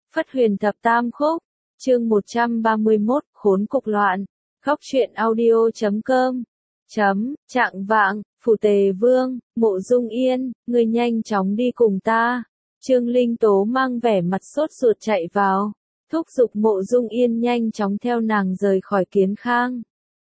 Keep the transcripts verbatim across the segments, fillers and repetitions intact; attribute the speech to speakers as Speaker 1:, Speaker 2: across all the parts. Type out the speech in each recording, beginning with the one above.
Speaker 1: Phất Huyền Thập Tam Khúc, chương một trăm ba mươi mốt, khốn cục loạn. Góc truyện audio chấm com. Chấm, Trạng vạng, Phủ Tề Vương, Mộ Dung Yên, người nhanh chóng đi cùng ta. Trương Linh Tố mang vẻ mặt sốt ruột chạy vào, thúc giục Mộ Dung Yên nhanh chóng theo nàng rời khỏi Kiến Khang.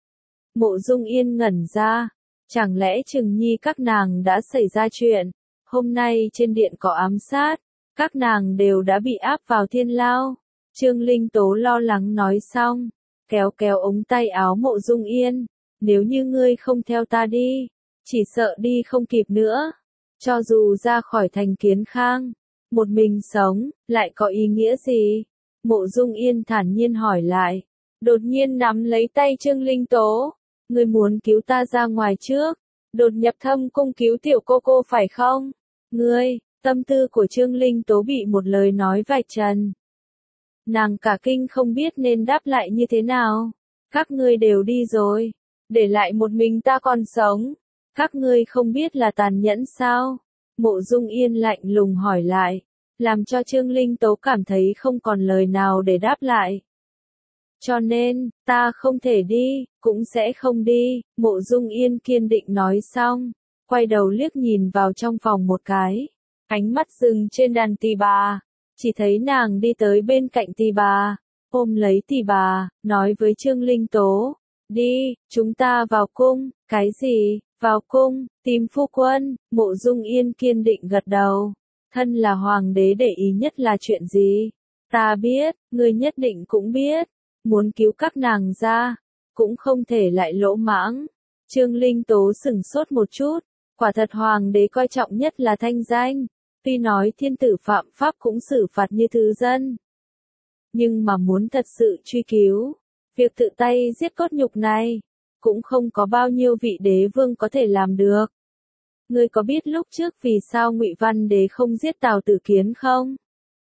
Speaker 1: Mộ Dung Yên ngẩn ra, chẳng lẽ Trừng Nhi các nàng đã xảy ra chuyện, hôm nay trên điện có ám sát, các nàng đều đã bị áp vào thiên lao. Trương Linh Tố lo lắng nói xong, kéo kéo ống tay áo Mộ Dung Yên, nếu như ngươi không theo ta đi, chỉ sợ đi không kịp nữa. Cho dù ra khỏi thành Kiến Khang, một mình sống, lại có ý nghĩa gì? Mộ Dung Yên thản nhiên hỏi lại, đột nhiên nắm lấy tay Trương Linh Tố, ngươi muốn cứu ta ra ngoài trước, đột nhập thâm cung cứu tiểu cô cô phải không? Ngươi, tâm tư của Trương Linh Tố bị một lời nói vạch trần. Nàng cả kinh không biết nên đáp lại như thế nào. Các ngươi đều đi rồi, để lại một mình ta còn sống. Các ngươi không biết là tàn nhẫn sao? Mộ Dung Yên lạnh lùng hỏi lại, làm cho Trương Linh Tố cảm thấy không còn lời nào để đáp lại. Cho nên, ta không thể đi, cũng sẽ không đi, Mộ Dung Yên kiên định nói xong, quay đầu liếc nhìn vào trong phòng một cái, ánh mắt dừng trên đàn tỳ bà, chỉ thấy nàng đi tới bên cạnh tỳ bà, ôm lấy tỳ bà, nói với Trương Linh Tố, đi, chúng ta vào cung. Cái gì, vào cung, tìm phu quân? Mộ Dung Yên kiên định gật đầu, thân là hoàng đế để ý nhất là chuyện gì? Ta biết, ngươi nhất định cũng biết, muốn cứu các nàng ra, cũng không thể lại lỗ mãng. Trương Linh Tố sửng sốt một chút, quả thật hoàng đế coi trọng nhất là thanh danh, tuy nói thiên tử phạm pháp cũng xử phạt như thứ dân. Nhưng mà muốn thật sự truy cứu, việc tự tay giết cốt nhục này, cũng không có bao nhiêu vị đế vương có thể làm được. Ngươi có biết lúc trước vì sao Ngụy Văn Đế không giết Tào Tử Kiến không?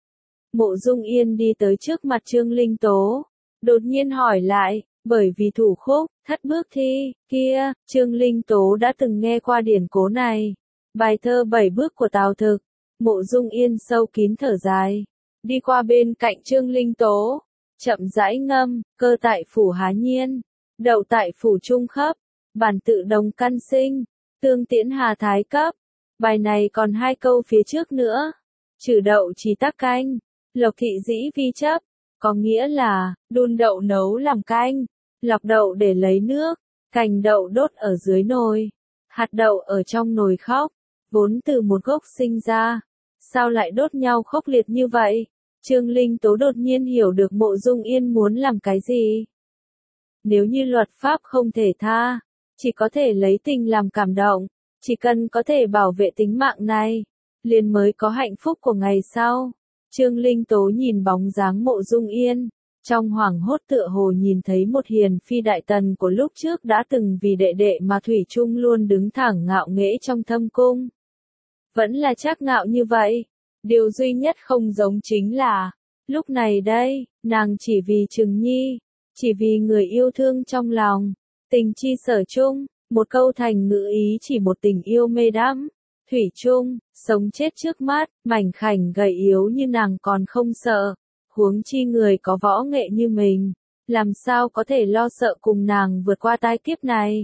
Speaker 1: Mộ Dung Yên đi tới trước mặt Trương Linh Tố, đột nhiên hỏi lại, bởi vì thủ khúc, thất bước thi, kia, Trương Linh Tố đã từng nghe qua điển cố này. Bài thơ bảy bước của Tào Thực. Mộ Dung Yên sâu kín thở dài, đi qua bên cạnh Trương Linh Tố, chậm rãi ngâm, cơ tại phủ há nhiên, đậu tại phủ trung khấp, bản tự đồng căn sinh, tương tiễn hà thái cấp. Bài này còn hai câu phía trước nữa, trừ đậu chỉ tắc canh, lộc thị dĩ vi chấp, có nghĩa là, đun đậu nấu làm canh, lọc đậu để lấy nước, cành đậu đốt ở dưới nồi, hạt đậu ở trong nồi khóc, vốn từ một gốc sinh ra, sao lại đốt nhau khốc liệt như vậy? Trương Linh Tố đột nhiên hiểu được Mộ Dung Yên muốn làm cái gì. Nếu như luật pháp không thể tha, chỉ có thể lấy tình làm cảm động, chỉ cần có thể bảo vệ tính mạng này, liền mới có hạnh phúc của ngày sau. Trương Linh Tố nhìn bóng dáng Mộ Dung Yên, trong hoảng hốt tựa hồ nhìn thấy một hiền phi đại tần của lúc trước đã từng vì đệ đệ mà thủy chung luôn đứng thẳng ngạo nghễ trong thâm cung. Vẫn là trác ngạo như vậy, điều duy nhất không giống chính là, lúc này đây, nàng chỉ vì Trừng Nhi, chỉ vì người yêu thương trong lòng, tình chi sở chung, một câu thành ngữ ý chỉ một tình yêu mê đắm, thủy chung, sống chết trước mắt, mảnh khảnh gầy yếu như nàng còn không sợ, huống chi người có võ nghệ như mình, làm sao có thể lo sợ cùng nàng vượt qua tai kiếp này.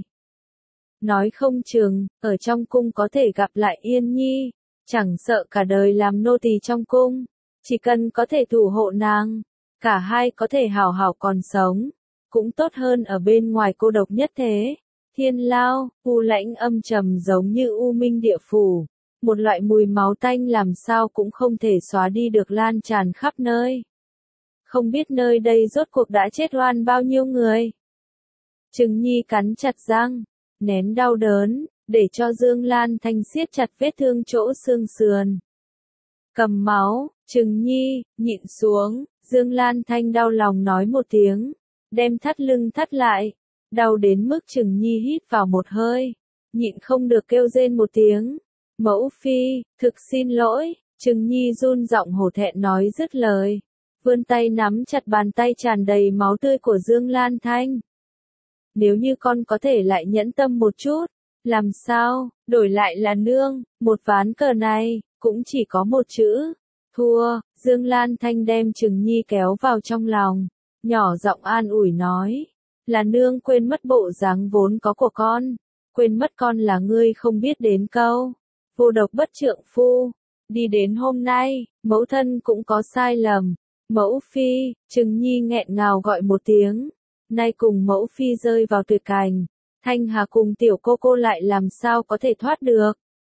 Speaker 1: Nói không chừng, ở trong cung có thể gặp lại Yên Nhi, chẳng sợ cả đời làm nô tỳ trong cung, chỉ cần có thể thủ hộ nàng, cả hai có thể hảo hảo còn sống, cũng tốt hơn ở bên ngoài cô độc nhất thế. Thiên lao, u lãnh âm trầm giống như u minh địa phủ, một loại mùi máu tanh làm sao cũng không thể xóa đi được lan tràn khắp nơi. Không biết nơi đây rốt cuộc đã chết oan bao nhiêu người. Trừng Nhi cắn chặt răng, nén đau đớn, để cho Dương Lan Thanh siết chặt vết thương chỗ xương sườn. Cầm máu, Trừng Nhi, nhịn xuống, Dương Lan Thanh đau lòng nói một tiếng, đem thắt lưng thắt lại, đau đến mức Trừng Nhi hít vào một hơi, nhịn không được kêu rên một tiếng. Mẫu phi, thực xin lỗi, Trừng Nhi run giọng hổ thẹn nói dứt lời, vươn tay nắm chặt bàn tay tràn đầy máu tươi của Dương Lan Thanh. Nếu như con có thể lại nhẫn tâm một chút, làm sao, đổi lại là nương, một ván cờ này, cũng chỉ có một chữ, thua. Dương Lan Thanh đem Trừng Nhi kéo vào trong lòng, nhỏ giọng an ủi nói, là nương quên mất bộ dáng vốn có của con, quên mất con là ngươi không biết đến câu, vô độc bất trượng phu, đi đến hôm nay, mẫu thân cũng có sai lầm, mẫu phi, Trừng Nhi nghẹn ngào gọi một tiếng, nay cùng mẫu phi rơi vào tuyệt cảnh, Thanh Hà cùng tiểu cô cô lại làm sao có thể thoát được.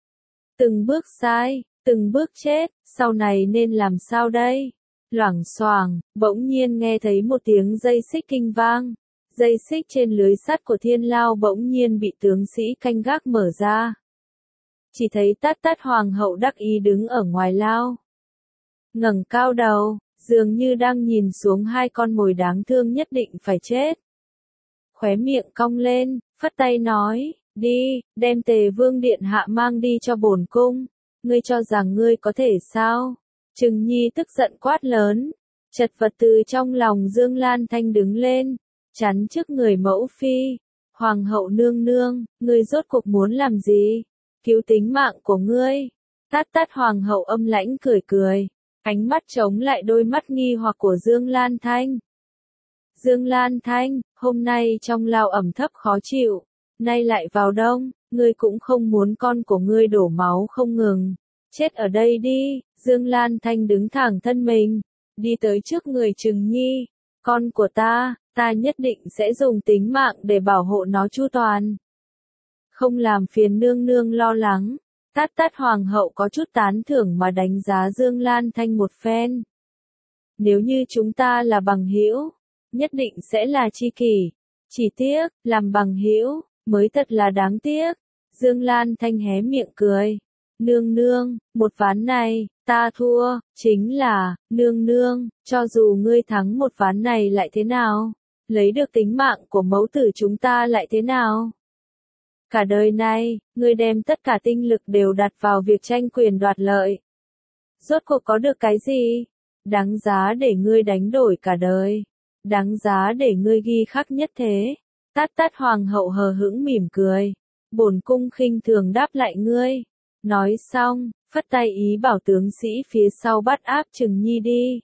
Speaker 1: Từng bước sai, từng bước chết, sau này nên làm sao đây? Loảng xoảng, bỗng nhiên nghe thấy một tiếng dây xích kinh vang. Dây xích trên lưới sắt của thiên lao bỗng nhiên bị tướng sĩ canh gác mở ra. Chỉ thấy Tát Tát hoàng hậu đắc ý đứng ở ngoài lao. Ngẩng cao đầu, dường như đang nhìn xuống hai con mồi đáng thương nhất định phải chết. Khóe miệng cong lên, phất tay nói, đi, đem Tề Vương điện hạ mang đi cho bổn cung. Ngươi cho rằng ngươi có thể sao? Trừng Nhi tức giận quát lớn, chật vật từ trong lòng Dương Lan Thanh đứng lên, chắn trước người mẫu phi. Hoàng hậu nương nương, ngươi rốt cuộc muốn làm gì? Cứu tính mạng của ngươi. Tát Tát hoàng hậu âm lãnh cười cười, ánh mắt chống lại đôi mắt nghi hoặc của Dương Lan Thanh. Dương Lan Thanh, hôm nay trong lao ẩm thấp khó chịu, nay lại vào đông, ngươi cũng không muốn con của ngươi đổ máu không ngừng. Chết ở đây đi, Dương Lan Thanh đứng thẳng thân mình, đi tới trước người Trừng Nhi, con của ta, ta nhất định sẽ dùng tính mạng để bảo hộ nó chu toàn. Không làm phiền nương nương lo lắng, Tát Tát hoàng hậu có chút tán thưởng mà đánh giá Dương Lan Thanh một phen. Nếu như chúng ta là bằng hữu, nhất định sẽ là tri kỷ, chỉ tiếc, làm bằng hữu mới thật là đáng tiếc. Dương Lan Thanh hé miệng cười. Nương nương, một ván này, ta thua, chính là, nương nương, cho dù ngươi thắng một ván này lại thế nào, lấy được tính mạng của mẫu tử chúng ta lại thế nào. Cả đời này, ngươi đem tất cả tinh lực đều đặt vào việc tranh quyền đoạt lợi. Rốt cuộc có được cái gì? Đáng giá để ngươi đánh đổi cả đời. Đáng giá để ngươi ghi khắc nhất thế. Tát Tát hoàng hậu hờ hững mỉm cười. Bổn cung khinh thường đáp lại ngươi. Nói xong, phất tay ý bảo tướng sĩ phía sau bắt áp Trừng Nhi đi.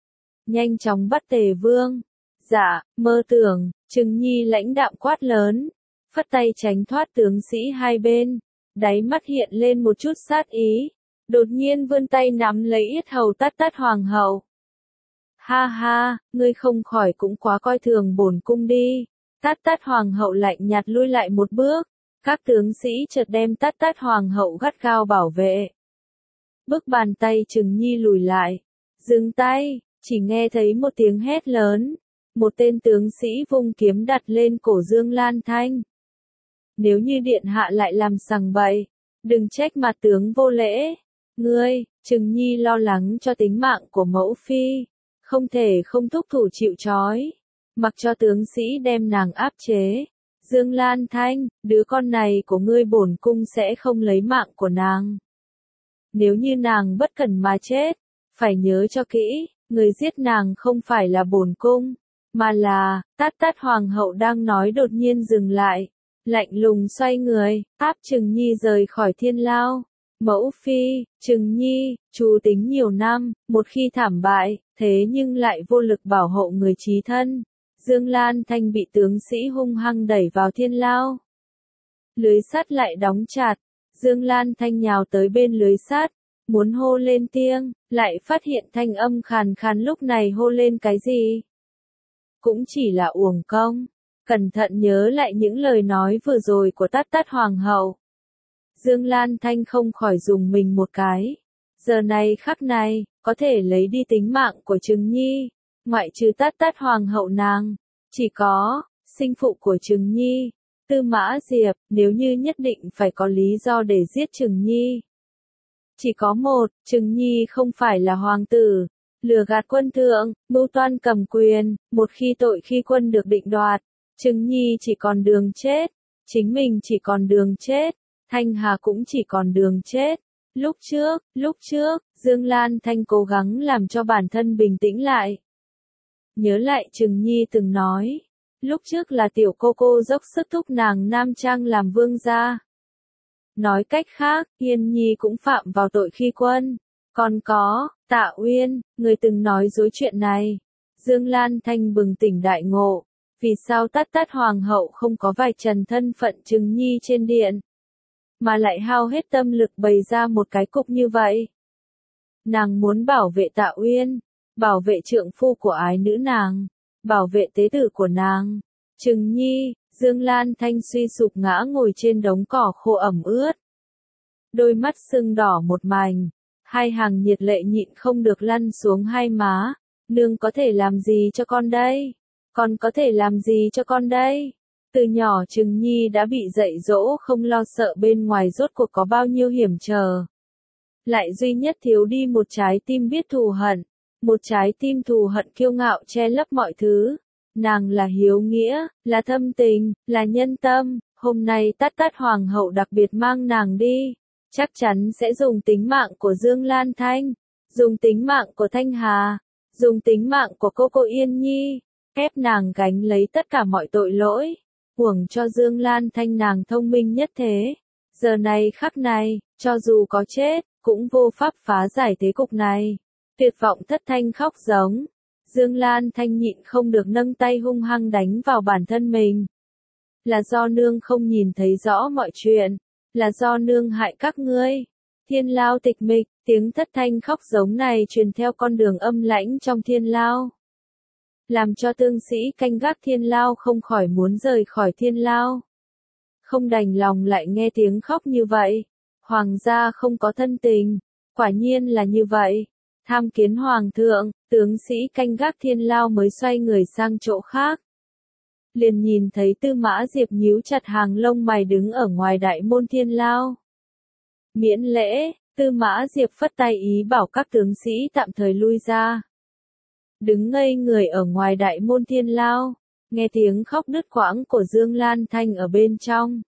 Speaker 1: Nhanh chóng bắt Tề Vương. Dạ, mơ tưởng, Trừng Nhi lãnh đạm quát lớn. Phất tay tránh thoát tướng sĩ hai bên. Đáy mắt hiện lên một chút sát ý. Đột nhiên vươn tay nắm lấy yết hầu Tát Tát hoàng hậu. Ha ha, ngươi không khỏi cũng quá coi thường bổn cung đi. Tát Tát hoàng hậu lạnh nhạt lui lại một bước. Các tướng sĩ chợt đem Tát Tát hoàng hậu gắt gao bảo vệ. Bước bàn tay Trừng Nhi lùi lại. Dừng tay, chỉ nghe thấy một tiếng hét lớn. Một tên tướng sĩ vung kiếm đặt lên cổ Dương Lan Thanh. Nếu như điện hạ lại làm sằng bậy, đừng trách mặt tướng vô lễ. Ngươi, Trừng Nhi lo lắng cho tính mạng của mẫu phi, không thể không thúc thủ chịu trói, mặc cho tướng sĩ đem nàng áp chế. Dương Lan Thanh, đứa con này của ngươi bổn cung sẽ không lấy mạng của nàng. Nếu như nàng bất cẩn mà chết, phải nhớ cho kỹ, người giết nàng không phải là bổn cung, mà là, Tát Tát hoàng hậu đang nói đột nhiên dừng lại, lạnh lùng xoay người, áp Trừng Nhi rời khỏi thiên lao. Mẫu phi, Trừng Nhi, chú tính nhiều năm, một khi thảm bại, thế nhưng lại vô lực bảo hộ người chí thân. Dương Lan Thanh bị tướng sĩ hung hăng đẩy vào thiên lao. Lưới sắt lại đóng chặt, Dương Lan Thanh nhào tới bên lưới sắt, muốn hô lên tiếng, lại phát hiện thanh âm khàn khàn lúc này hô lên cái gì. Cũng chỉ là uổng công, cẩn thận nhớ lại những lời nói vừa rồi của Tát Tát hoàng hậu. Dương Lan Thanh không khỏi dùng mình một cái. Giờ này khắc này, có thể lấy đi tính mạng của Trừng Nhi, ngoại trừ Tát Tát hoàng hậu nàng, chỉ có, sinh phụ của Trừng Nhi, Tư Mã Diệp, nếu như nhất định phải có lý do để giết Trừng Nhi. Chỉ có một, Trừng Nhi không phải là hoàng tử, lừa gạt quân thượng, mưu toan cầm quyền, một khi tội khi quân được định đoạt, Trừng Nhi chỉ còn đường chết, chính mình chỉ còn đường chết, Thanh Hà cũng chỉ còn đường chết. Lúc trước, lúc trước, Dương Lan Thanh cố gắng làm cho bản thân bình tĩnh lại. Nhớ lại Trừng Nhi từng nói, lúc trước là tiểu cô cô dốc sức thúc nàng nam trang làm vương gia. Nói cách khác, Yên Nhi cũng phạm vào tội khi quân. Còn có, Tạ Uyên, người từng nói dối chuyện này. Dương Lan Thanh bừng tỉnh đại ngộ. Vì sao Tát Tát Hoàng hậu không có vạch trần thân phận Trừng Nhi trên điện, mà lại hao hết tâm lực bày ra một cái cục như vậy? Nàng muốn bảo vệ Tạ Uyên, bảo vệ trượng phu của ái nữ nàng, bảo vệ tế tử của nàng. Trừng Nhi, Dương Lan Thanh suy sụp ngã ngồi trên đống cỏ khô ẩm ướt. Đôi mắt sưng đỏ một mảnh, hai hàng nhiệt lệ nhịn không được lăn xuống hai má. Nương có thể làm gì cho con đây? Con có thể làm gì cho con đây? Từ nhỏ Trừng Nhi đã bị dạy dỗ không lo sợ bên ngoài rốt cuộc có bao nhiêu hiểm trở. Lại duy nhất thiếu đi một trái tim biết thù hận, một trái tim thù hận kiêu ngạo che lấp mọi thứ. Nàng là hiếu nghĩa, là thâm tình, là nhân tâm. Hôm nay Tát Tát Hoàng hậu đặc biệt mang nàng đi, chắc chắn sẽ dùng tính mạng của Dương Lan Thanh, dùng tính mạng của Thanh Hà, dùng tính mạng của cô cô Yên Nhi, ép nàng gánh lấy tất cả mọi tội lỗi. Uổng cho Dương Lan Thanh nàng thông minh nhất thế. Giờ này khắc này, cho dù có chết, cũng vô pháp phá giải thế cục này. Tuyệt vọng thất thanh khóc giống. Dương Lan Thanh nhịn không được nâng tay hung hăng đánh vào bản thân mình. Là do nương không nhìn thấy rõ mọi chuyện, là do nương hại các ngươi. Thiên lao tịch mịch, tiếng thất thanh khóc giống này truyền theo con đường âm lãnh trong thiên lao. Làm cho tương sĩ canh gác thiên lao không khỏi muốn rời khỏi thiên lao. Không đành lòng lại nghe tiếng khóc như vậy. Hoàng gia không có thân tình, quả nhiên là như vậy. Tham kiến hoàng thượng, tướng sĩ canh gác thiên lao mới xoay người sang chỗ khác. Liền nhìn thấy Tư Mã Diệp nhíu chặt hàng lông mày đứng ở ngoài đại môn thiên lao. Miễn lễ, Tư Mã Diệp phất tay ý bảo các tướng sĩ tạm thời lui ra. Đứng ngây người ở ngoài đại môn thiên lao, nghe tiếng khóc đứt quãng của Dương Lan Thanh ở bên trong.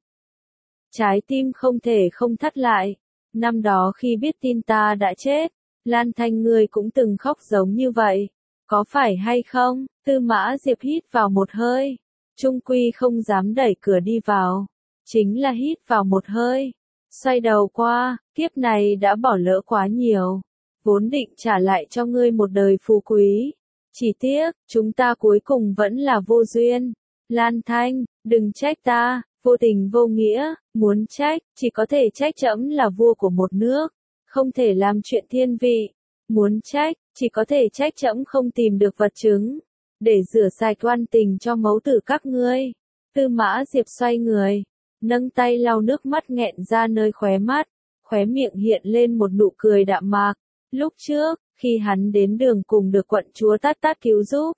Speaker 1: Trái tim không thể không thắt lại. Năm đó khi biết tin ta đã chết, Lan Thanh ngươi cũng từng khóc giống như vậy. Có phải hay không? Tư Mã Diệp hít vào một hơi. Trung quy không dám đẩy cửa đi vào. Chính là hít vào một hơi. Xoay đầu qua, kiếp này đã bỏ lỡ quá nhiều. Vốn định trả lại cho ngươi một đời phú quý. Chỉ tiếc, chúng ta cuối cùng vẫn là vô duyên. Lan Thanh, đừng trách ta, vô tình vô nghĩa, muốn trách, chỉ có thể trách trẫm là vua của một nước, không thể làm chuyện thiên vị. Muốn trách, chỉ có thể trách trẫm không tìm được vật chứng, để rửa sạch oan tình cho mẫu tử các ngươi. Tư Mã Diệp xoay người, nâng tay lau nước mắt nghẹn ra nơi khóe mắt, khóe miệng hiện lên một nụ cười đạm mạc. Lúc trước, khi hắn đến đường cùng được quận chúa Tát Tát cứu giúp,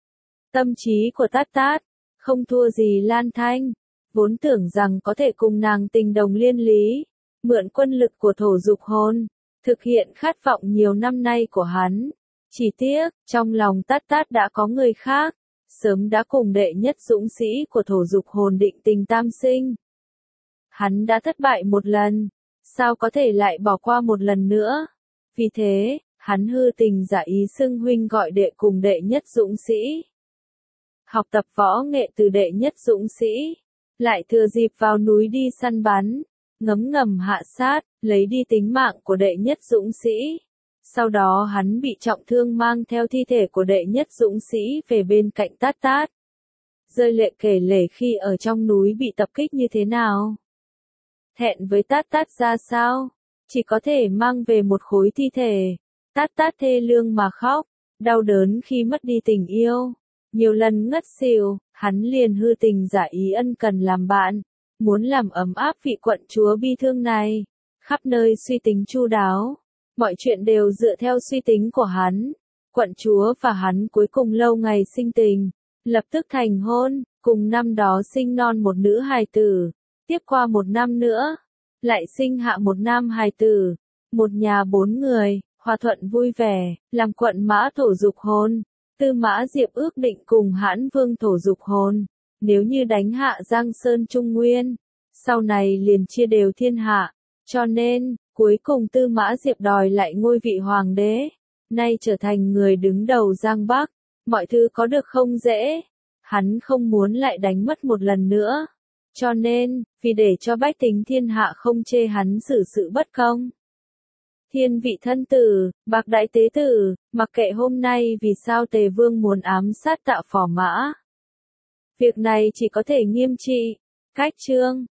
Speaker 1: tâm trí của Tát Tát không thua gì Lan Thanh, vốn tưởng rằng có thể cùng nàng tình đồng liên lý, mượn quân lực của thổ dục hồn, thực hiện khát vọng nhiều năm nay của hắn. Chỉ tiếc, trong lòng Tát Tát đã có người khác, sớm đã cùng đệ nhất dũng sĩ của thổ dục hồn định tình tam sinh. Hắn đã thất bại một lần, sao có thể lại bỏ qua một lần nữa? Vì thế, hắn hư tình giả ý xưng huynh gọi đệ cùng đệ nhất dũng sĩ. Học tập võ nghệ từ đệ nhất dũng sĩ, lại thừa dịp vào núi đi săn bắn, ngấm ngầm hạ sát, lấy đi tính mạng của đệ nhất dũng sĩ. Sau đó hắn bị trọng thương mang theo thi thể của đệ nhất dũng sĩ về bên cạnh Tát Tát. Rơi lệ kể lể khi ở trong núi bị tập kích như thế nào. Thẹn với Tát Tát ra sao, chỉ có thể mang về một khối thi thể. Tát Tát thê lương mà khóc, đau đớn khi mất đi tình yêu. Nhiều lần ngất xỉu, hắn liền hư tình giả ý ân cần làm bạn, muốn làm ấm áp vị quận chúa bi thương này. Khắp nơi suy tính chu đáo, mọi chuyện đều dựa theo suy tính của hắn. Quận chúa và hắn cuối cùng lâu ngày sinh tình, lập tức thành hôn, cùng năm đó sinh non một nữ hài tử. Tiếp qua một năm nữa, lại sinh hạ một nam hài tử. Một nhà bốn người, hòa thuận vui vẻ, làm quận mã thổ dục hồn. Tư Mã Diệp ước định cùng Hãn Vương thổ dục hồn, nếu như đánh hạ Giang Sơn Trung Nguyên, sau này liền chia đều thiên hạ. Cho nên, cuối cùng Tư Mã Diệp đòi lại ngôi vị hoàng đế, nay trở thành người đứng đầu Giang Bắc. Mọi thứ có được không dễ, hắn không muốn lại đánh mất một lần nữa. Cho nên, vì để cho bách tính thiên hạ không chê hắn xử sự bất công, Thiên vị thân tử, bạc đại tế tử, mặc kệ hôm nay vì sao Tề Vương muốn ám sát Tạ Phò Mã. Việc này chỉ có thể nghiêm trị. Cách chương